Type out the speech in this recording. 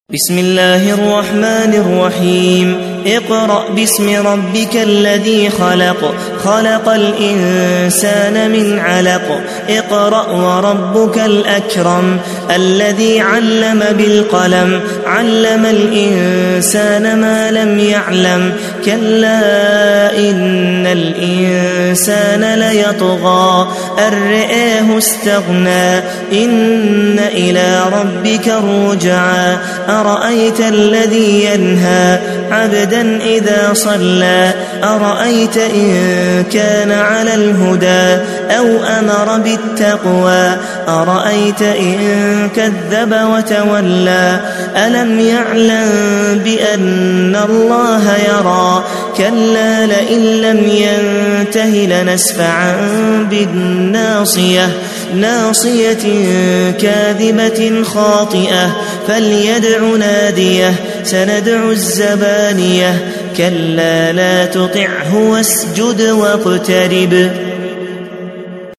بسم الله الرحمن الرحيم اقرأ باسم ربك الذي خلق خلق الإنسان من علق اقرأ وربك الأكرم الذي علم بالقلم علم الإنسان ما لم يعلم كلا إن الإنسان ليطغى أن رآه استغنى إن إلى ربك الرجعى أرأيت الذي ينهى عبدا إذا صلى أرأيت إن كان على الهدى أو أمر بالتقوى أرأيت إن كذب وتولى ألم يعلم بأن الله يرى كلا لئن لم ينته لنسفعا بالناصية ناصية كاذبة خاطئة فليدع ناديه سندع الزبانية كلا لا تطعه واسجد واقترب